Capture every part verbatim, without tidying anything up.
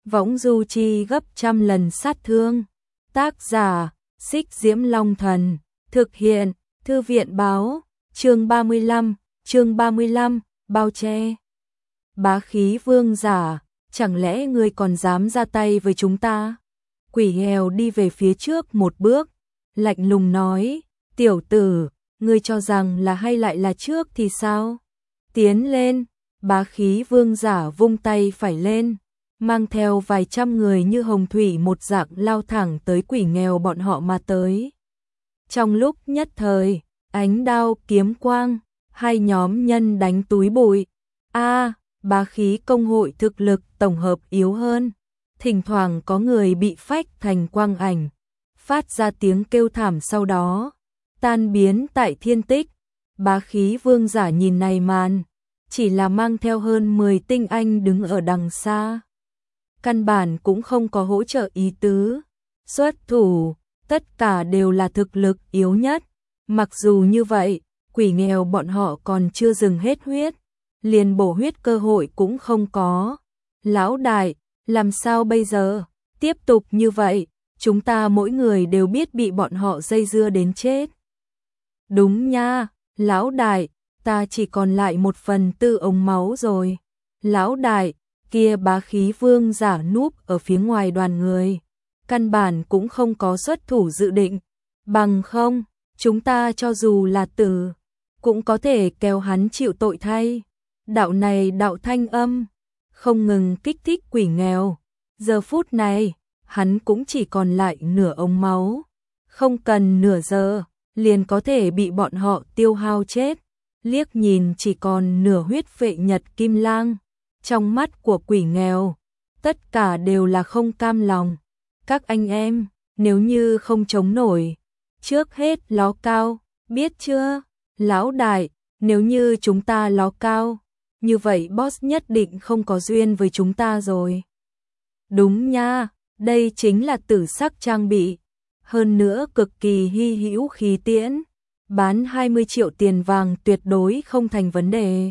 võng du chi gấp trăm lần sát thương. Tác giả, Xích Diễm Long Thần, thực hiện, Thư viện Báo, chương ba mươi lăm, chương ba mươi lăm, bao che. Bá khí vương giả, chẳng lẽ ngươi còn dám ra tay với chúng ta? Quỷ nghèo đi về phía trước một bước, lạnh lùng nói, tiểu tử, ngươi cho rằng là hay lại là trước thì sao? Tiến lên, bá khí vương giả vung tay phải lên, mang theo vài trăm người như hồng thủy một dạng lao thẳng tới quỷ nghèo bọn họ mà tới. Trong lúc nhất thời, ánh đao kiếm quang, hai nhóm nhân đánh túi bụi. A, bá khí công hội thực lực tổng hợp yếu hơn, thỉnh thoảng có người bị phách thành quang ảnh, phát ra tiếng kêu thảm sau đó tan biến tại thiên tích. Bá khí vương giả nhìn này màn, chỉ là mang theo hơn mười tinh anh đứng ở đằng xa, căn bản cũng không có hỗ trợ ý tứ. Xuất thủ, tất cả đều là thực lực yếu nhất. Mặc dù như vậy, quỷ nghèo bọn họ còn chưa dừng hết huyết, liền bổ huyết cơ hội cũng không có. Lão đại, làm sao bây giờ? Tiếp tục như vậy, chúng ta mỗi người đều biết bị bọn họ dây dưa đến chết. Đúng nha, lão đại, ta chỉ còn lại một phần tư ống máu rồi. Lão đại, kia bá khí vương giả núp ở phía ngoài đoàn người, căn bản cũng không có xuất thủ dự định, bằng không, chúng ta cho dù là tử, cũng có thể kéo hắn chịu tội thay. Đạo này đạo thanh âm, không ngừng kích thích quỷ nghèo. Giờ phút này, hắn cũng chỉ còn lại nửa ống máu, không cần nửa giờ, liền có thể bị bọn họ tiêu hao chết. Liếc nhìn chỉ còn nửa huyết vệ nhật kim lang, trong mắt của quỷ nghèo, tất cả đều là không cam lòng. Các anh em, nếu như không chống nổi, trước hết ló cao, biết chưa? Lão đại, nếu như chúng ta ló cao, như vậy boss nhất định không có duyên với chúng ta rồi. Đúng nha, đây chính là tử sắc trang bị, hơn nữa cực kỳ hy hữu khí tiễn, bán hai mươi triệu tiền vàng tuyệt đối không thành vấn đề.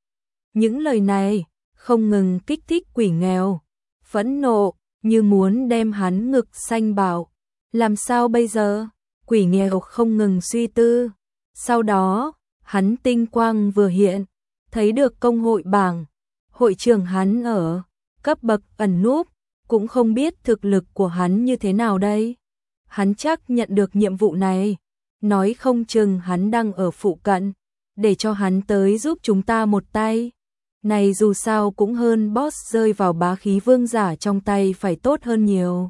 Những lời này không ngừng kích thích quỷ nghèo, phẫn nộ như muốn đem hắn ngực xanh bạo. Làm sao bây giờ? Quỷ nghèo không ngừng suy tư. Sau đó, hắn tinh quang vừa hiện, thấy được công hội bảng, hội trưởng hắn ở cấp bậc ẩn núp, cũng không biết thực lực của hắn như thế nào đây. Hắn chắc nhận được nhiệm vụ này, nói không chừng hắn đang ở phụ cận, để cho hắn tới giúp chúng ta một tay. Này dù sao cũng hơn boss rơi vào bá khí vương giả trong tay phải tốt hơn nhiều.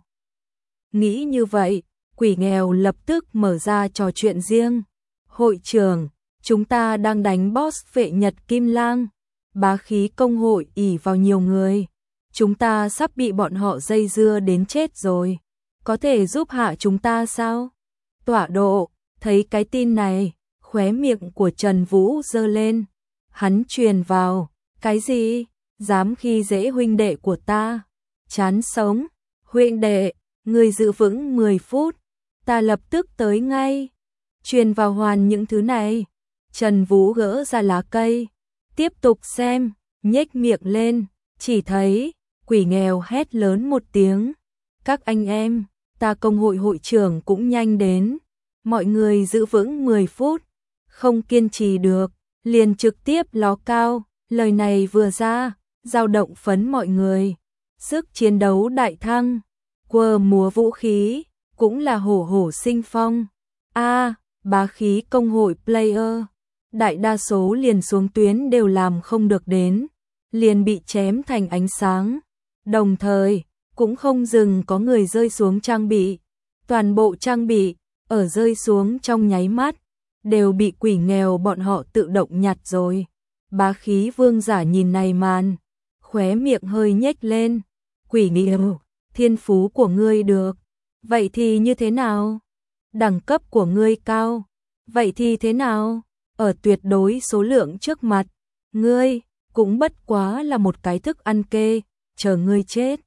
Nghĩ như vậy, quỷ nghèo lập tức mở ra trò chuyện riêng. Hội trưởng, chúng ta đang đánh boss vệ nhật kim lang, bá khí công hội ỷ vào nhiều người, chúng ta sắp bị bọn họ dây dưa đến chết rồi, có thể giúp hạ chúng ta sao? Tọa độ, thấy cái tin này, khóe miệng của Trần Vũ giơ lên, hắn truyền vào, cái gì? Dám khi dễ huynh đệ của ta? Chán sống, huynh đệ, người giữ vững mười phút, ta lập tức tới ngay. Truyền vào hoàn những thứ này. Trần Vũ gỡ ra lá cây, tiếp tục xem, nhếch miệng lên, chỉ thấy quỷ nghèo hét lớn một tiếng. Các anh em, ta công hội hội trưởng cũng nhanh đến, mọi người giữ vững mười phút, không kiên trì được, liền trực tiếp ló cao. Lời này vừa ra, dao động phấn mọi người, sức chiến đấu đại thăng, quơ múa vũ khí, cũng là hổ hổ sinh phong. A, bá khí công hội player, đại đa số liền xuống tuyến đều làm không được đến, liền bị chém thành ánh sáng. Đồng thời, cũng không dừng có người rơi xuống trang bị, toàn bộ trang bị, ở rơi xuống trong nháy mắt, đều bị quỷ nghèo bọn họ tự động nhặt rồi. Bá khí vương giả nhìn này màn, khóe miệng hơi nhếch lên. Quỷ nghèo, thiên phú của ngươi được, vậy thì như thế nào? Đẳng cấp của ngươi cao, vậy thì thế nào? Ở tuyệt đối số lượng trước mặt, ngươi cũng bất quá là một cái thức ăn kê, chờ ngươi chết.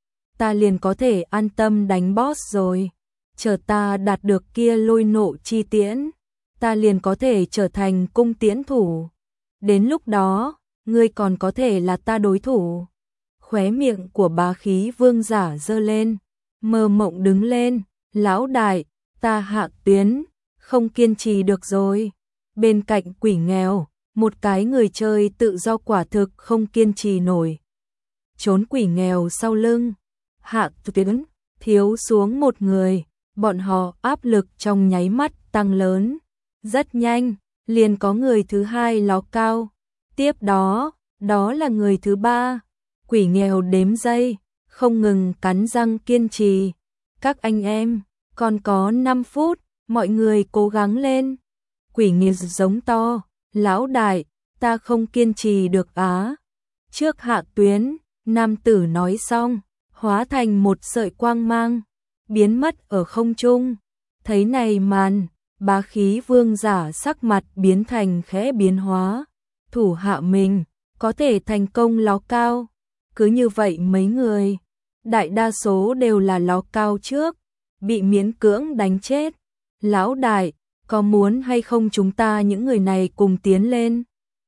Ta liền có thể an tâm đánh boss rồi, chờ ta đạt được kia lôi nộ chi tiễn, ta liền có thể trở thành cung tiễn thủ. Đến lúc đó, ngươi còn có thể là ta đối thủ. Khóe miệng của bá khí vương giả giơ lên, mơ mộng đứng lên, lão đại, ta Hạ Tuyến, không kiên trì được rồi. Bên cạnh quỷ nghèo, một cái người chơi tự do quả thực không kiên trì nổi. Trốn quỷ nghèo sau lưng, Hạ Tuyến, thiếu xuống một người, bọn họ áp lực trong nháy mắt tăng lớn. Rất nhanh, liền có người thứ hai ló cao. Tiếp đó, đó là người thứ ba. Quỷ nghèo đếm giây, không ngừng cắn răng kiên trì. Các anh em, còn có năm phút, mọi người cố gắng lên. Quỷ nghèo giống to, lão đại, ta không kiên trì được á. Trước Hạ Tuyến, nam tử nói xong, hóa thành một sợi quang mang, biến mất ở không trung. Thấy này màn, bá khí vương giả sắc mặt biến thành khẽ biến hóa. Thủ hạ mình, có thể thành công ló cao. Cứ như vậy mấy người, đại đa số đều là ló cao trước, bị miễn cưỡng đánh chết. Lão đại, có muốn hay không chúng ta những người này cùng tiến lên?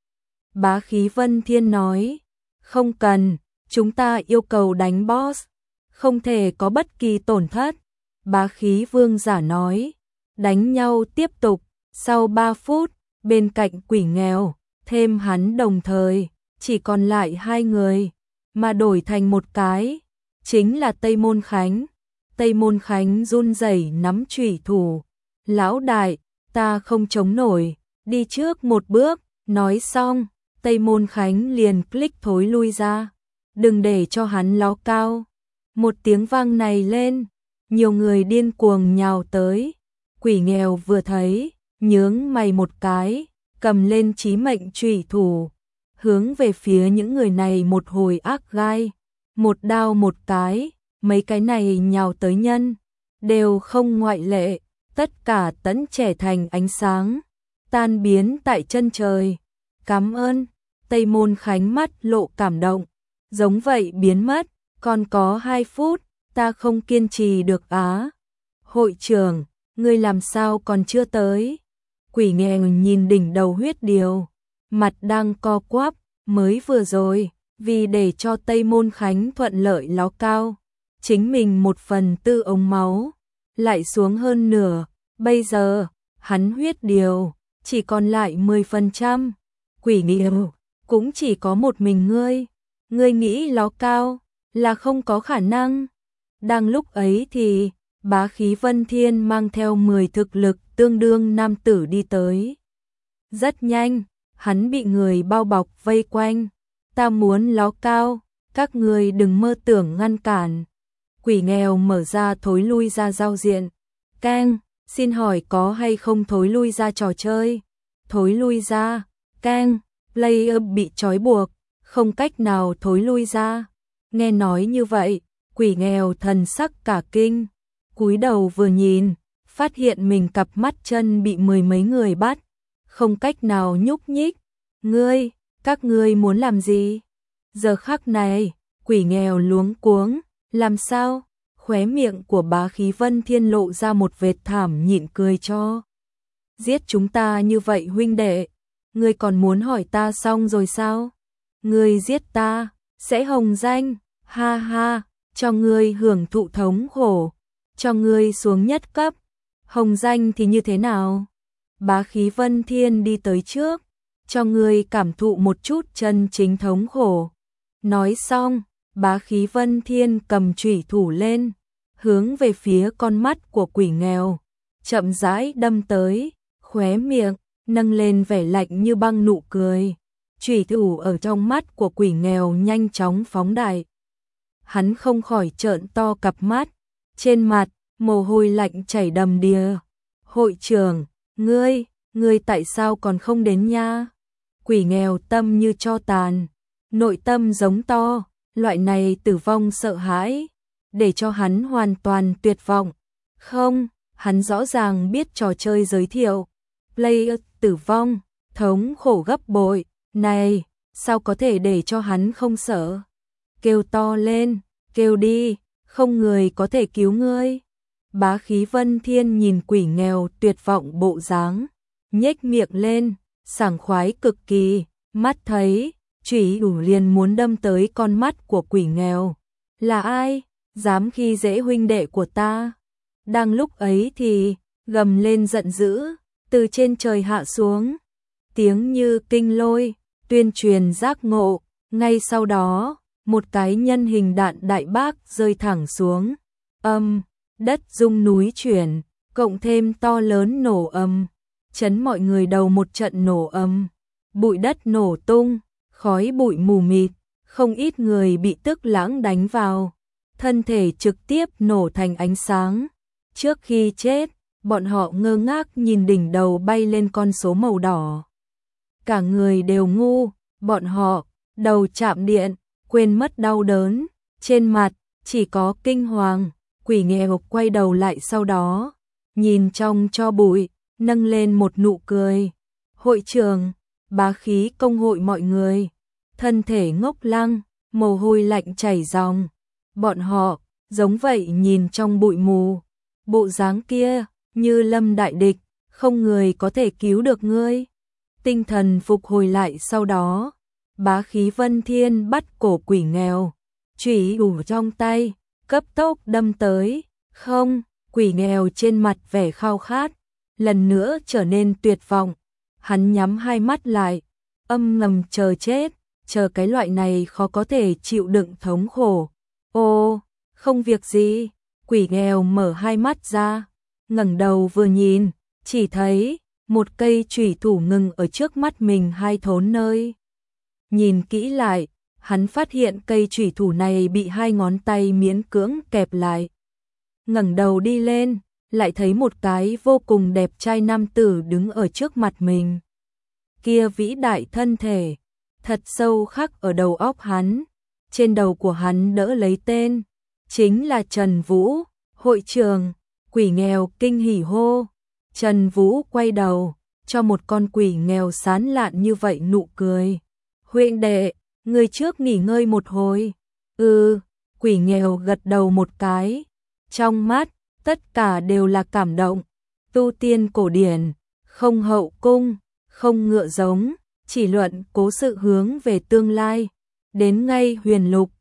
Bá khí Vân Thiên nói, không cần, chúng ta yêu cầu đánh boss, không thể có bất kỳ tổn thất. Bá khí vương giả nói, đánh nhau tiếp tục. Sau ba phút, bên cạnh quỷ nghèo, thêm hắn đồng thời, chỉ còn lại hai người, mà đổi thành một cái, chính là Tây Môn Khánh. Tây Môn Khánh run rẩy nắm chủy thủ, lão đại, ta không chống nổi, đi trước một bước. Nói xong, Tây Môn Khánh liền click thối lui ra, đừng để cho hắn ló cao. Một tiếng vang này lên, nhiều người điên cuồng nhào tới. Quỷ nghèo vừa thấy, nhướng mày một cái, cầm lên chí mệnh chủy thủ, hướng về phía những người này một hồi ác gai, một đao một cái. Mấy cái này nhào tới nhân, đều không ngoại lệ, tất cả tẫn trẻ thành ánh sáng, tan biến tại chân trời. Cảm ơn. Tây Môn Khánh mắt lộ cảm động, giống vậy biến mất, còn có hai phút, ta không kiên trì được á. Hội trưởng, ngươi làm sao còn chưa tới? Quỷ nghèo nhìn đỉnh đầu huyết điều, mặt đang co quắp, mới vừa rồi, vì để cho Tây Môn Khánh thuận lợi ló cao, chính mình một phần tư ống máu, lại xuống hơn nửa, bây giờ, hắn huyết điều, chỉ còn lại mười phần trăm. Quỷ nghèo, cũng chỉ có một mình ngươi, ngươi nghĩ ló cao, là không có khả năng. Đang lúc ấy thì, bá khí Vân Thiên mang theo mười thực lực tương đương nam tử đi tới. Rất nhanh, hắn bị người bao bọc vây quanh, ta muốn ló cao, các ngươi đừng mơ tưởng ngăn cản. Quỷ nghèo mở ra thối lui ra giao diện. Keng, xin hỏi có hay không thối lui ra trò chơi? Thối lui ra. Keng, player bị trói buộc, không cách nào thối lui ra. Nghe nói như vậy, quỷ nghèo thần sắc cả kinh, cúi đầu vừa nhìn, phát hiện mình cặp mắt chân bị mười mấy người bắt, không cách nào nhúc nhích. Ngươi, các ngươi muốn làm gì? Giờ khắc này, quỷ nghèo luống cuống, làm sao? Khóe miệng của bá khí Vân Thiên lộ ra một vệt thảm nhịn cười cho. Giết chúng ta như vậy huynh đệ, ngươi còn muốn hỏi ta xong rồi sao? Ngươi giết ta, sẽ hồng danh, ha ha, cho ngươi hưởng thụ thống khổ, cho ngươi xuống nhất cấp, hồng danh thì như thế nào? Bá khí Vân Thiên đi tới trước, cho ngươi cảm thụ một chút chân chính thống khổ. Nói xong, bá khí Vân Thiên cầm chủy thủ lên, hướng về phía con mắt của quỷ nghèo, chậm rãi đâm tới, khóe miệng nâng lên vẻ lạnh như băng nụ cười. Chủy thủ ở trong mắt của quỷ nghèo nhanh chóng phóng đại. Hắn không khỏi trợn to cặp mắt, trên mặt mồ hôi lạnh chảy đầm đìa. Hội trưởng, ngươi, ngươi tại sao còn không đến nha? Quỷ nghèo tâm như tro tàn, nội tâm giống to, loại này tử vong sợ hãi, để cho hắn hoàn toàn tuyệt vọng. Không, hắn rõ ràng biết trò chơi giới thiệu, player tử vong, thống khổ gấp bội, này, sao có thể để cho hắn không sợ? Kêu to lên, kêu đi, không người có thể cứu ngươi. Bá khí Vân Thiên nhìn quỷ nghèo tuyệt vọng bộ dáng, nhếch miệng lên, sảng khoái cực kỳ, mắt thấy, chủy thủ liền muốn đâm tới con mắt của quỷ nghèo. Là ai? Dám khi dễ huynh đệ của ta? Đang lúc ấy thì gầm lên giận dữ, từ trên trời hạ xuống. Tiếng như kinh lôi, tuyên truyền giác ngộ. Ngay sau đó, một cái nhân hình đạn đại bác rơi thẳng xuống. Âm, đất rung núi chuyển, cộng thêm to lớn nổ âm, chấn mọi người đầu một trận nổ âm. Bụi đất nổ tung, khói bụi mù mịt, không ít người bị tức lãng đánh vào. Thân thể trực tiếp nổ thành ánh sáng. Trước khi chết, bọn họ ngơ ngác nhìn đỉnh đầu bay lên con số màu đỏ. Cả người đều ngu, bọn họ, đầu chạm điện, quên mất đau đớn, trên mặt, chỉ có kinh hoàng. Quỷ nghèo quay đầu lại sau đó, nhìn trong cho bụi, nâng lên một nụ cười. Hội trường, bá khí công hội mọi người, thân thể ngốc lăng, mồ hôi lạnh chảy ròng. Bọn họ, giống vậy nhìn trong bụi mù, bộ dáng kia, như lâm đại địch, không người có thể cứu được ngươi. Tinh thần phục hồi lại sau đó, bá khí Vân Thiên bắt cổ quỷ nghèo, chủy thủ trong tay, cấp tốc đâm tới. Không, quỷ nghèo trên mặt vẻ khao khát, lần nữa trở nên tuyệt vọng. Hắn nhắm hai mắt lại, âm ngầm chờ chết, chờ cái loại này khó có thể chịu đựng thống khổ. Ô, không việc gì, quỷ nghèo mở hai mắt ra, ngẩng đầu vừa nhìn, chỉ thấy một cây chủy thủ ngừng ở trước mắt mình hai thốn nơi. Nhìn kỹ lại, hắn phát hiện cây chủy thủ này bị hai ngón tay miễn cưỡng kẹp lại. Ngẩng đầu đi lên, lại thấy một cái vô cùng đẹp trai nam tử đứng ở trước mặt mình. Kia vĩ đại thân thể, thật sâu khắc ở đầu óc hắn, trên đầu của hắn đỡ lấy tên, chính là Trần Vũ. Hội trường, quỷ nghèo kinh hỉ hô. Trần Vũ quay đầu, cho một con quỷ nghèo sán lạn như vậy nụ cười. Huynh đệ, người trước nghỉ ngơi một hồi. Ừ, quỷ nghèo gật đầu một cái. Trong mắt, tất cả đều là cảm động. Tu tiên cổ điển, không hậu cung, không ngựa giống, chỉ luận cố sự hướng về tương lai. Đến ngay huyền lục,